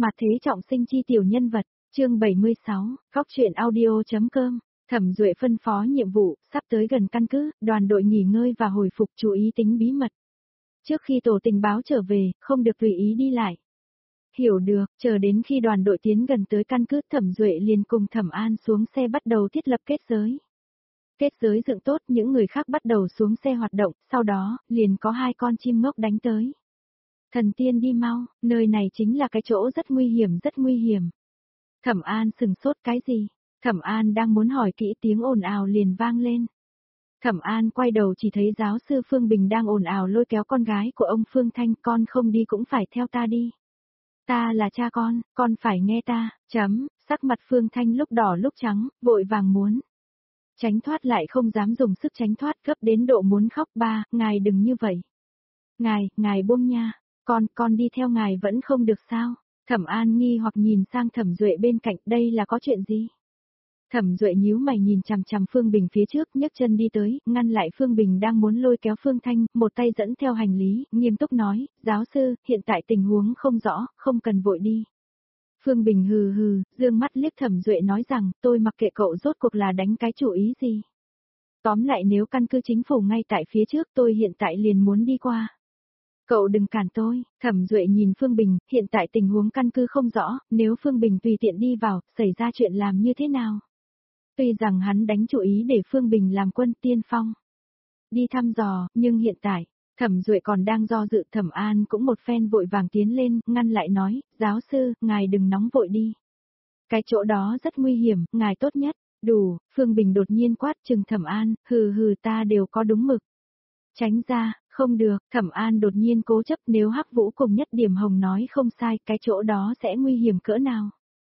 Mà thế trọng sinh chi tiểu nhân vật, chương 76, góc truyện audio.com. Thẩm Duệ phân phó nhiệm vụ, sắp tới gần căn cứ, đoàn đội nghỉ ngơi và hồi phục, chú ý tính bí mật. Trước khi tổ tình báo trở về, không được tùy ý đi lại. Hiểu được, chờ đến khi đoàn đội tiến gần tới căn cứ, Thẩm Duệ liền cùng Thẩm An xuống xe bắt đầu thiết lập kết giới. Kết giới dựng tốt, những người khác bắt đầu xuống xe hoạt động, sau đó, liền có 2 con chim ngốc đánh tới. Thần tiên đi mau, nơi này chính là cái chỗ rất nguy hiểm, rất nguy hiểm. Thẩm An sừng sốt cái gì? Thẩm An đang muốn hỏi kỹ, tiếng ồn ào liền vang lên. Thẩm An quay đầu chỉ thấy giáo sư Phương Bình đang ồn ào lôi kéo con gái của ông Phương Thanh, con không đi cũng phải theo ta đi. Ta là cha con phải nghe ta, sắc mặt Phương Thanh lúc đỏ lúc trắng, vội vàng muốn tránh thoát lại không dám dùng sức tránh thoát, gấp đến độ muốn khóc. Ba, ngài đừng như vậy. Ngài buông nha, con đi theo ngài vẫn không được sao? Thẩm An nghi hoặc nhìn sang Thẩm Duệ bên cạnh, đây là có chuyện gì? Thẩm Duệ nhíu mày nhìn chằm chằm Phương Bình phía trước, nhấc chân đi tới, ngăn lại Phương Bình đang muốn lôi kéo Phương Thanh, một tay dẫn theo hành lý, nghiêm túc nói, giáo sư, hiện tại tình huống không rõ, không cần vội đi. Phương Bình hừ hừ, dương mắt liếc Thẩm Duệ nói rằng, tôi mặc kệ cậu rốt cuộc là đánh cái chủ ý gì. Tóm lại nếu căn cứ chính phủ ngay tại phía trước, tôi hiện tại liền muốn đi qua. Cậu đừng cản tôi. Thẩm Duệ nhìn Phương Bình, hiện tại tình huống căn cứ không rõ, nếu Phương Bình tùy tiện đi vào, xảy ra chuyện làm như thế nào? Tuy rằng hắn đánh chủ ý để Phương Bình làm quân tiên phong, đi thăm dò, nhưng hiện tại, Thẩm Duệ còn đang do dự. Thẩm An cũng một phen vội vàng tiến lên, ngăn lại nói, giáo sư, ngài đừng nóng vội đi. Cái chỗ đó rất nguy hiểm, ngài tốt nhất. Đủ, Phương Bình đột nhiên quát trừng Thẩm An, hừ ta đều có đúng mực. Tránh ra, không được, Thẩm An đột nhiên cố chấp, nếu Hắc Vũ cùng Nhất Điểm Hồng nói không sai, cái chỗ đó sẽ nguy hiểm cỡ nào.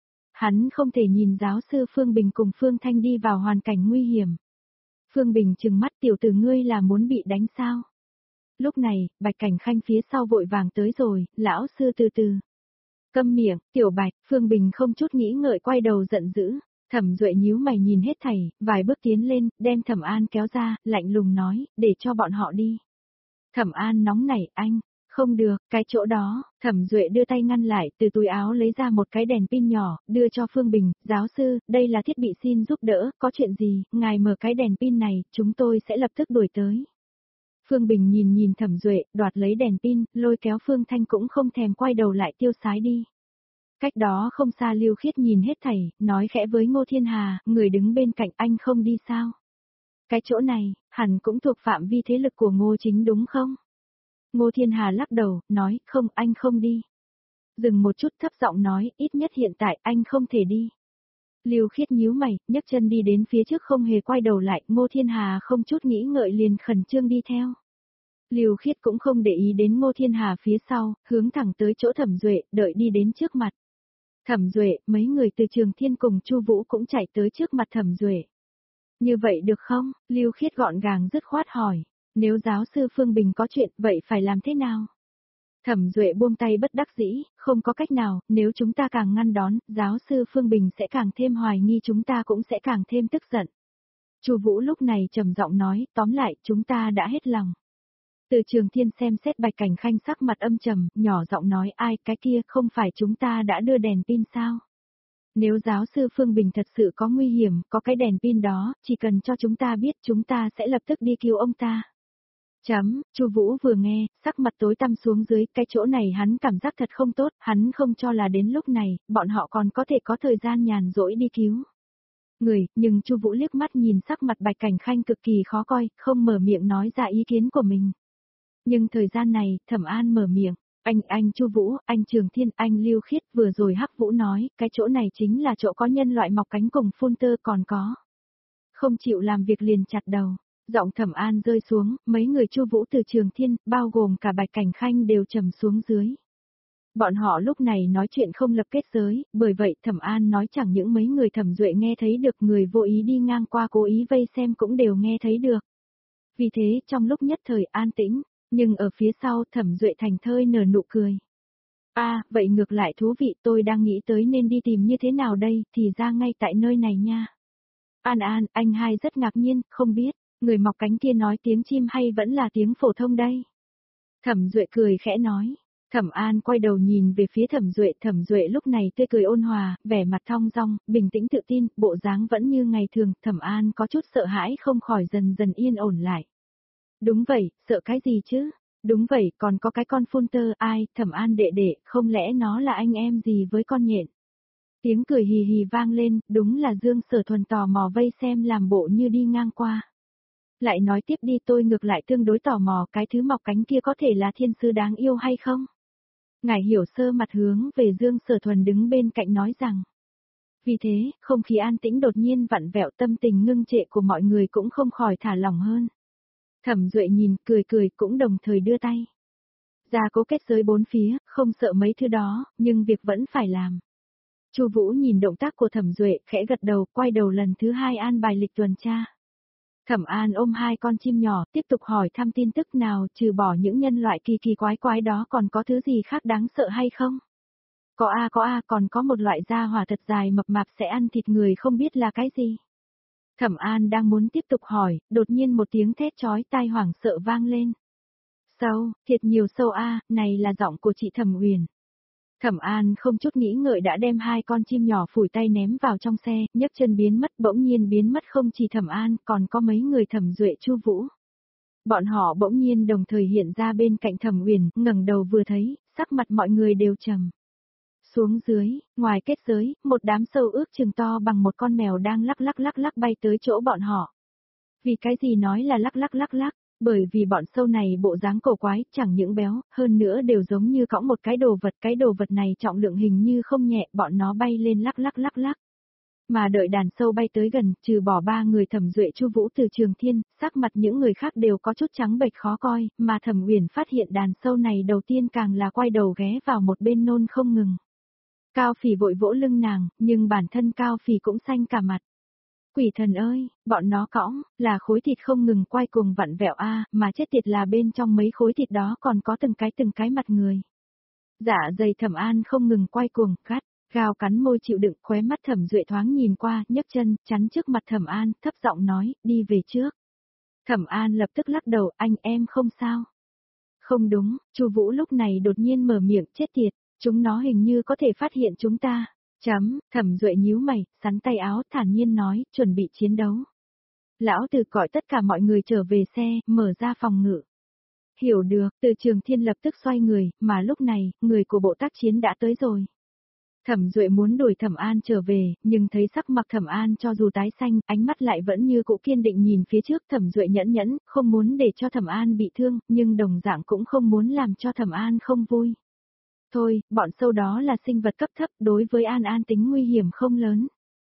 Hắn không thể nhìn giáo sư Phương Bình cùng Phương Thanh đi vào hoàn cảnh nguy hiểm. Phương Bình trừng mắt, tiểu tử ngươi là muốn bị đánh sao? Lúc này, Bạch Cảnh Khanh phía sau vội vàng tới rồi, lão sư từ từ. Câm miệng, tiểu Bạch, Phương Bình không chút nghĩ ngợi quay đầu giận dữ. Thẩm Duệ nhíu mày nhìn hết thảy, vài bước tiến lên, đem Thẩm An kéo ra, lạnh lùng nói, để cho bọn họ đi. Thẩm An nóng nảy, anh, không được, cái chỗ đó. Thẩm Duệ đưa tay ngăn lại, từ túi áo lấy ra một cái đèn pin nhỏ, đưa cho Phương Bình, giáo sư, đây là thiết bị xin giúp đỡ, có chuyện gì, ngài mở cái đèn pin này, chúng tôi sẽ lập tức đuổi tới. Phương Bình nhìn Thẩm Duệ, đoạt lấy đèn pin, lôi kéo Phương Thanh cũng không thèm quay đầu lại tiêu sái đi. Cách đó không xa Lưu Khiết nhìn hết thảy, nói khẽ với Ngô Thiên Hà, người đứng bên cạnh, anh không đi sao? Cái chỗ này, hẳn cũng thuộc phạm vi thế lực của Ngô Chính đúng không? Ngô Thiên Hà lắc đầu, nói, không, anh không đi. Dừng một chút, thấp giọng nói, ít nhất hiện tại anh không thể đi. Lưu Khiết nhíu mày, nhấc chân đi đến phía trước không hề quay đầu lại, Ngô Thiên Hà không chút nghĩ ngợi liền khẩn trương đi theo. Lưu Khiết cũng không để ý đến Ngô Thiên Hà phía sau, hướng thẳng tới chỗ Thẩm Duệ, đợi đi đến trước mặt. Thẩm Duệ, mấy người từ Trường Thiên cùng Chu Vũ cũng chạy tới trước mặt Thẩm Duệ. Như vậy được không? Lưu Khiết gọn gàng dứt khoát hỏi, nếu giáo sư Phương Bình có chuyện, vậy phải làm thế nào? Thẩm Duệ buông tay bất đắc dĩ, không có cách nào, nếu chúng ta càng ngăn đón, giáo sư Phương Bình sẽ càng thêm hoài nghi, chúng ta cũng sẽ càng thêm tức giận. Chu Vũ lúc này trầm giọng nói, tóm lại, chúng ta đã hết lòng. Từ Trường Thiên xem xét Bạch Cảnh Khanh sắc mặt âm trầm, nhỏ giọng nói, ai, cái kia, không phải chúng ta đã đưa đèn pin sao? Nếu giáo sư Phương Bình thật sự có nguy hiểm, có cái đèn pin đó, chỉ cần cho chúng ta biết, chúng ta sẽ lập tức đi cứu ông ta. Chu Vũ vừa nghe, sắc mặt tối tăm xuống dưới, cái chỗ này hắn cảm giác thật không tốt, hắn không cho là đến lúc này, bọn họ còn có thể có thời gian nhàn rỗi đi cứu người, nhưng Chu Vũ liếc mắt nhìn sắc mặt Bạch Cảnh Khanh cực kỳ khó coi, không mở miệng nói ra ý kiến của mình. Nhưng thời gian này, Thẩm An mở miệng, anh Chu Vũ, anh Trường Thiên, anh Lưu Khiết, vừa rồi Hắc Vũ nói, cái chỗ này chính là chỗ có nhân loại mọc cánh cùng phun tơ, còn có không chịu làm việc liền chặt đầu. Giọng Thẩm An rơi xuống, mấy người Chu Vũ từ Trường Thiên, bao gồm cả Bạch Cảnh Khanh đều trầm xuống dưới. Bọn họ lúc này nói chuyện không lập kết giới, bởi vậy Thẩm An nói chẳng những mấy người Thẩm Duệ nghe thấy được, người vô ý đi ngang qua cố ý vây xem cũng đều nghe thấy được. Vì thế, trong lúc nhất thời an tĩnh, nhưng ở phía sau Thẩm Duệ thành thơi nở nụ cười. Vậy ngược lại thú vị, tôi đang nghĩ tới nên đi tìm như thế nào đây, thì ra ngay tại nơi này nha. An, anh hai rất ngạc nhiên, không biết, người mọc cánh kia nói tiếng chim hay vẫn là tiếng phổ thông đây? Thẩm Duệ cười khẽ nói, Thẩm An quay đầu nhìn về phía Thẩm Duệ lúc này tươi cười ôn hòa, vẻ mặt thong dong, bình tĩnh tự tin, bộ dáng vẫn như ngày thường, Thẩm An có chút sợ hãi không khỏi dần dần yên ổn lại. Đúng vậy, sợ cái gì chứ? Đúng vậy, còn có cái con phun tơ, ai, Thẩm An đệ đệ, không lẽ nó là anh em gì với con nhện? Tiếng cười hì hì vang lên, đúng là Dương Sở Thuần tò mò vây xem làm bộ như đi ngang qua. Lại nói tiếp đi, tôi ngược lại tương đối tò mò cái thứ mọc cánh kia có thể là thiên sứ đáng yêu hay không? Ngải Hiểu Sơ mặt hướng về Dương Sở Thuần đứng bên cạnh nói rằng. Vì thế, không khí an tĩnh đột nhiên vặn vẹo, tâm tình ngưng trệ của mọi người cũng không khỏi thả lỏng hơn. Thẩm Duệ nhìn, cười cười cũng đồng thời đưa tay ra cố kết giới bốn phía, không sợ mấy thứ đó, nhưng việc vẫn phải làm. Chu Vũ nhìn động tác của Thẩm Duệ, khẽ gật đầu, quay đầu lần thứ hai an bài lịch tuần tra. Thẩm An ôm hai con chim nhỏ, tiếp tục hỏi thăm tin tức nào, trừ bỏ những nhân loại kỳ kỳ quái quái đó còn có thứ gì khác đáng sợ hay không? Có a, còn có một loại da hỏa thật dài mập mạp sẽ ăn thịt người không biết là cái gì. Thẩm An đang muốn tiếp tục hỏi, đột nhiên một tiếng thét chói tai hoảng sợ vang lên. Sâu, thiệt nhiều sâu a, này là giọng của chị Thẩm Uyển. Thẩm An không chút nghĩ ngợi đã đem hai con chim nhỏ phủi tay ném vào trong xe, nhấc chân biến mất, bỗng nhiên biến mất, không chỉ Thẩm An, còn có mấy người Thẩm Duệ, Chu Vũ. Bọn họ bỗng nhiên đồng thời hiện ra bên cạnh Thẩm Uyển, ngẩng đầu vừa thấy, sắc mặt mọi người đều trầm xuống dưới, ngoài kết giới, một đám sâu ước chừng to bằng một con mèo đang lắc lắc bay tới chỗ bọn họ. Vì cái gì nói là lắc, bởi vì bọn sâu này bộ dáng cổ quái, chẳng những béo, hơn nữa đều giống như cõng một cái đồ vật này trọng lượng hình như không nhẹ, bọn nó bay lên lắc. Mà đợi đàn sâu bay tới gần, trừ bỏ ba người Thẩm Duệ, Chu Vũ, Từ Trường Thiên, sắc mặt những người khác đều có chút trắng bệch khó coi, mà Thẩm Uyển phát hiện đàn sâu này đầu tiên càng là quay đầu ghé vào một bên nôn không ngừng. Cao Phỉ vội vỗ lưng nàng, nhưng bản thân Cao Phỉ cũng xanh cả mặt. Quỷ thần ơi, bọn nó cõng, là khối thịt không ngừng quay cuồng vặn vẹo a, mà chết tiệt là bên trong mấy khối thịt đó còn có từng cái mặt người. Dạ dày Thẩm An không ngừng quay cuồng, gao cắn môi chịu đựng, khóe mắt Thẩm Duệ thoáng nhìn qua, nhấc chân, chắn trước mặt Thẩm An, thấp giọng nói, đi về trước. Thẩm An lập tức lắc đầu, anh em không sao. Không đúng, Chu Vũ lúc này đột nhiên mở miệng, chết tiệt, chúng nó hình như có thể phát hiện chúng ta. Thẩm Duệ nhíu mày, sắn tay áo, thản nhiên nói, chuẩn bị chiến đấu. Lão Từ gọi tất cả mọi người trở về xe, mở ra phòng ngự. Hiểu được, Từ Trường Thiên lập tức xoay người, mà lúc này, người của bộ tác chiến đã tới rồi. Thẩm Duệ muốn đuổi Thẩm An trở về, nhưng thấy sắc mặt Thẩm An cho dù tái xanh, ánh mắt lại vẫn như cũ kiên định nhìn phía trước. Thẩm Duệ nhẫn, không muốn để cho Thẩm An bị thương, nhưng đồng dạng cũng không muốn làm cho Thẩm An không vui. Thôi, bọn sâu đó là sinh vật cấp thấp, đối với An tính nguy hiểm không lớn.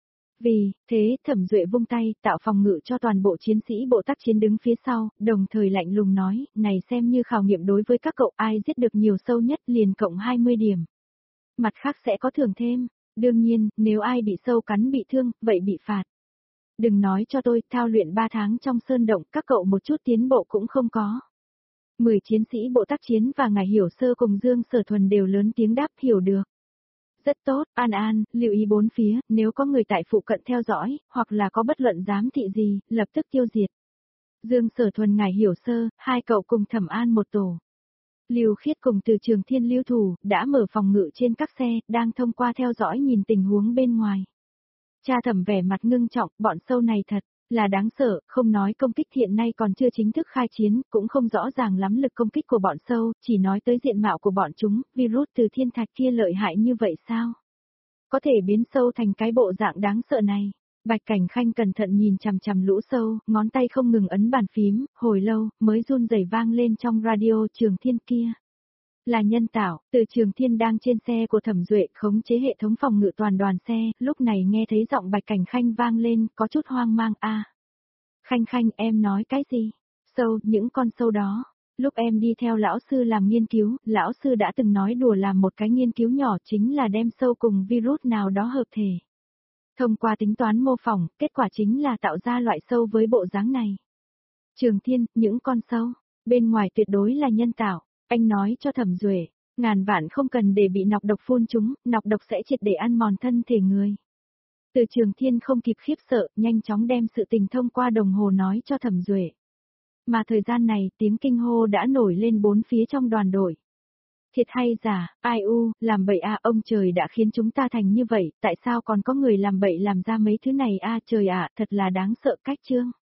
Vì thế, Thẩm Duệ vung tay, tạo phòng ngự cho toàn bộ chiến sĩ bộ tác chiến đứng phía sau, đồng thời lạnh lùng nói, này xem như khảo nghiệm đối với các cậu, ai giết được nhiều sâu nhất liền cộng 20 điểm. Mặt khác sẽ có thưởng thêm, đương nhiên, nếu ai bị sâu cắn bị thương, vậy bị phạt. Đừng nói cho tôi, thao luyện 3 tháng trong sơn động, các cậu một chút tiến bộ cũng không có. 10 chiến sĩ bộ tác chiến và Ngải Hiểu Sơ cùng Dương Sở Thuần đều lớn tiếng đáp, hiểu được. Rất tốt, An, lưu ý bốn phía, nếu có người tại phụ cận theo dõi, hoặc là có bất luận giám thị gì, lập tức tiêu diệt. Dương Sở Thuần, Ngải Hiểu Sơ, hai cậu cùng Thẩm An một tổ. Lưu Khiết cùng Từ Trường Thiên lưu thủ, đã mở phòng ngự trên các xe, đang thông qua theo dõi nhìn tình huống bên ngoài. Cha Thẩm vẻ mặt ngưng trọng, bọn sâu này thật là đáng sợ, không nói công kích hiện nay còn chưa chính thức khai chiến, cũng không rõ ràng lắm lực công kích của bọn sâu, chỉ nói tới diện mạo của bọn chúng, virus từ thiên thạch kia lợi hại như vậy sao? Có thể biến sâu thành cái bộ dạng đáng sợ này. Bạch Cảnh Khanh cẩn thận nhìn chằm lũ sâu, ngón tay không ngừng ấn bàn phím, hồi lâu, mới run rẩy vang lên trong radio. Trường Thiên kia là nhân tạo. Từ Trường Thiên đang trên xe của Thẩm Duệ khống chế hệ thống phòng ngự toàn đoàn xe, lúc này nghe thấy giọng Bạch Cảnh Khanh vang lên, có chút hoang mang. Khanh, em nói cái gì? Sâu, những con sâu đó. Lúc em đi theo lão sư làm nghiên cứu, lão sư đã từng nói đùa làm một cái nghiên cứu nhỏ, chính là đem sâu cùng virus nào đó hợp thể. Thông qua tính toán mô phỏng, kết quả chính là tạo ra loại sâu với bộ dáng này. Trường Thiên, những con sâu bên ngoài tuyệt đối là nhân tạo. Anh nói cho Thẩm Duệ, ngàn vạn không cần để bị nọc độc phun chúng, nọc độc sẽ triệt để ăn mòn thân thể người. Từ Trường Thiên không kịp khiếp sợ, nhanh chóng đem sự tình thông qua đồng hồ nói cho Thẩm Duệ. Mà thời gian này, tiếng kinh hô đã nổi lên bốn phía trong đoàn đội. Thiệt hay giả, ai u, làm bậy a, ông trời đã khiến chúng ta thành như vậy, tại sao còn có người làm bậy làm ra mấy thứ này a, trời ạ, thật là đáng sợ cách chương.